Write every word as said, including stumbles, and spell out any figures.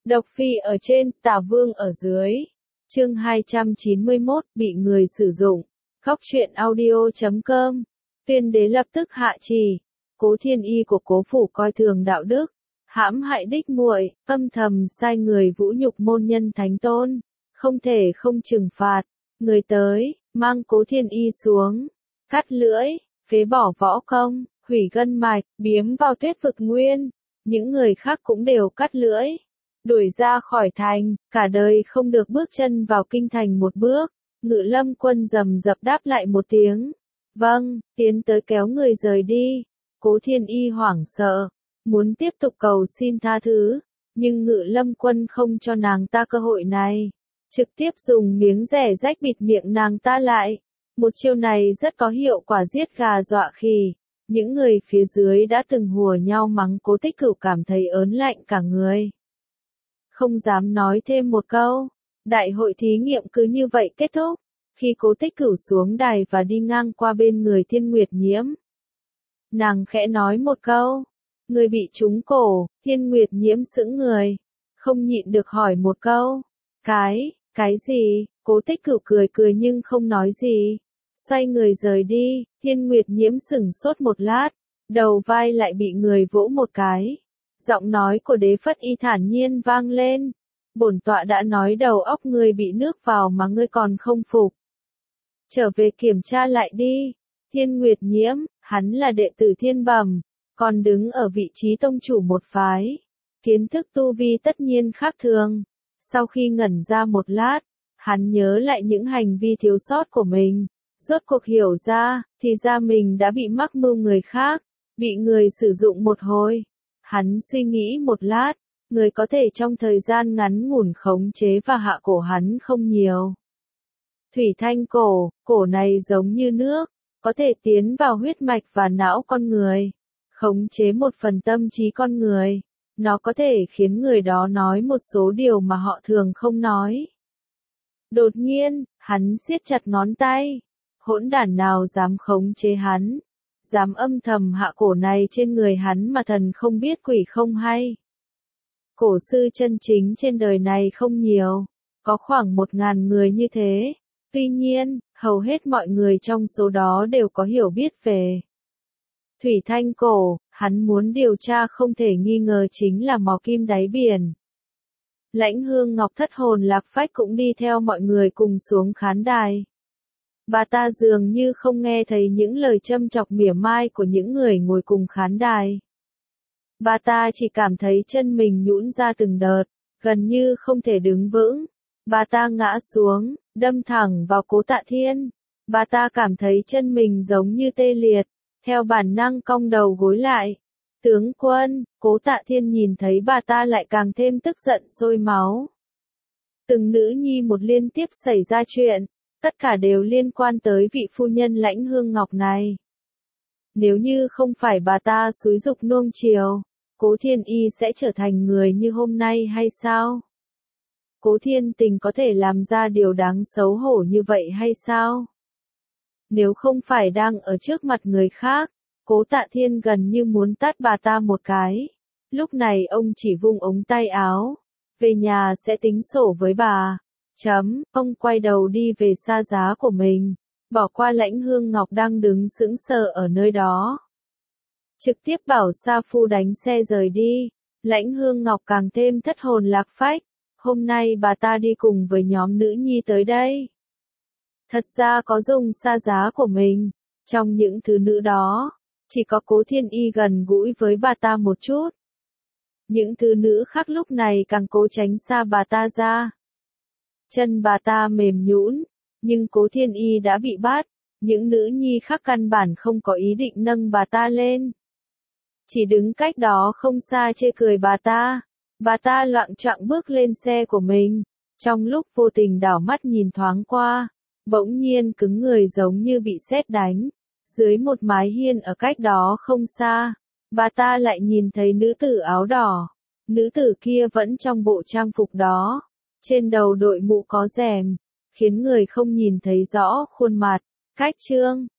Độc Phi ở trên, Tả Vương ở dưới. Chương hai trăm chín mươi mốt, bị người sử dụng. Góc truyện audio chấm com. Tuyên đế lập tức hạ chỉ. Cố Thiên Y của Cố phủ coi thường đạo đức, hãm hại đích muội, âm thầm sai người vũ nhục môn nhân thánh tôn, không thể không trừng phạt. Người tới, mang Cố Thiên Y xuống, cắt lưỡi, phế bỏ võ công, hủy gân mạch, biếm vào tuyết vực nguyên. Những người khác cũng đều cắt lưỡi, đuổi ra khỏi thành, cả đời không được bước chân vào kinh thành một bước. Ngự Lâm quân rầm rập đáp lại một tiếng. Vâng, tiến tới kéo người rời đi. Cố Thiên Y hoảng sợ, muốn tiếp tục cầu xin tha thứ, nhưng Ngự Lâm quân không cho nàng ta cơ hội này, trực tiếp dùng miếng rẻ rách bịt miệng nàng ta lại. Một chiêu này rất có hiệu quả giết gà dọa khỉ. Những người phía dưới đã từng hùa nhau mắng Cố Tích Cửu cảm thấy ớn lạnh cả người, không dám nói thêm một câu. Đại hội thí nghiệm cứ như vậy kết thúc. Khi Cố Tích Cửu xuống đài và đi ngang qua bên người Thiên Nguyệt Nhiễm, nàng khẽ nói một câu, người bị trúng cổ. Thiên Nguyệt Nhiễm sững người, không nhịn được hỏi một câu, cái, cái gì? Cố Tích Cửu cười cười nhưng không nói gì, xoay người rời đi. Thiên Nguyệt Nhiễm sững sốt một lát, đầu vai lại bị người vỗ một cái. Giọng nói của Đế Phất Y thản nhiên vang lên, bổn tọa đã nói đầu óc ngươi bị nước vào mà ngươi còn không phục. Trở về kiểm tra lại đi. Thiên Nguyệt Nhiễm, hắn là đệ tử Thiên Bẩm, còn đứng ở vị trí tông chủ một phái, kiến thức tu vi tất nhiên khác thường. Sau khi ngẩn ra một lát, hắn nhớ lại những hành vi thiếu sót của mình, rốt cuộc hiểu ra, thì ra mình đã bị mắc mưu người khác, bị người sử dụng một hồi. Hắn suy nghĩ một lát, người có thể trong thời gian ngắn ngủn khống chế và hạ cổ hắn không nhiều. Thủy thanh cổ, cổ này giống như nước, có thể tiến vào huyết mạch và não con người, khống chế một phần tâm trí con người. Nó có thể khiến người đó nói một số điều mà họ thường không nói. Đột nhiên, hắn siết chặt ngón tay. Hỗn đản nào dám khống chế hắn, dám âm thầm hạ cổ này trên người hắn mà thần không biết quỷ không hay. Cổ sư chân chính trên đời này không nhiều, có khoảng một ngàn người như thế. Tuy nhiên, hầu hết mọi người trong số đó đều có hiểu biết về thủy thanh cổ. Hắn muốn điều tra không thể nghi ngờ chính là mò kim đáy biển. Lãnh Hương Ngọc thất hồn lạc phách cũng đi theo mọi người cùng xuống khán đài. Bà ta dường như không nghe thấy những lời châm chọc mỉa mai của những người ngồi cùng khán đài. Bà ta chỉ cảm thấy chân mình nhũn ra từng đợt, gần như không thể đứng vững. Bà ta ngã xuống, đâm thẳng vào Cố Tạ Thiên. Bà ta cảm thấy chân mình giống như tê liệt, theo bản năng cong đầu gối lại. Tướng quân, Cố Tạ Thiên nhìn thấy bà ta lại càng thêm tức giận sôi máu. Từng nữ nhi một liên tiếp xảy ra chuyện, tất cả đều liên quan tới vị phu nhân Lãnh Hương Ngọc này. Nếu như không phải bà ta xúi giục nuông chiều, Cố Thiên Y sẽ trở thành người như hôm nay hay sao? Cố Thiên Tình có thể làm ra điều đáng xấu hổ như vậy hay sao? Nếu không phải đang ở trước mặt người khác, Cố Tạ Thiên gần như muốn tát bà ta một cái. Lúc này ông chỉ vung ống tay áo, về nhà sẽ tính sổ với bà. Chấm, ông quay đầu đi về xa giá của mình, bỏ qua Lãnh Hương Ngọc đang đứng sững sờ ở nơi đó. Trực tiếp bảo Sa Phu đánh xe rời đi. Lãnh Hương Ngọc càng thêm thất hồn lạc phách. Hôm nay bà ta đi cùng với nhóm nữ nhi tới đây. Thật ra có dùng xa giá của mình. Trong những thứ nữ đó, chỉ có Cố Thiên Y gần gũi với bà ta một chút. Những thứ nữ khác lúc này càng cố tránh xa bà ta ra. Chân bà ta mềm nhũn, nhưng Cố Thiên Y đã bị bắt. Những nữ nhi khác căn bản không có ý định nâng bà ta lên, chỉ đứng cách đó không xa chê cười bà ta. Bà ta loạng choạng bước lên xe của mình, trong lúc vô tình đảo mắt nhìn thoáng qua, bỗng nhiên cứng người giống như bị sét đánh. Dưới một mái hiên ở cách đó không xa, bà ta lại nhìn thấy nữ tử áo đỏ. Nữ tử kia vẫn trong bộ trang phục đó, trên đầu đội mũ có rèm, khiến người không nhìn thấy rõ khuôn mặt. Cách chương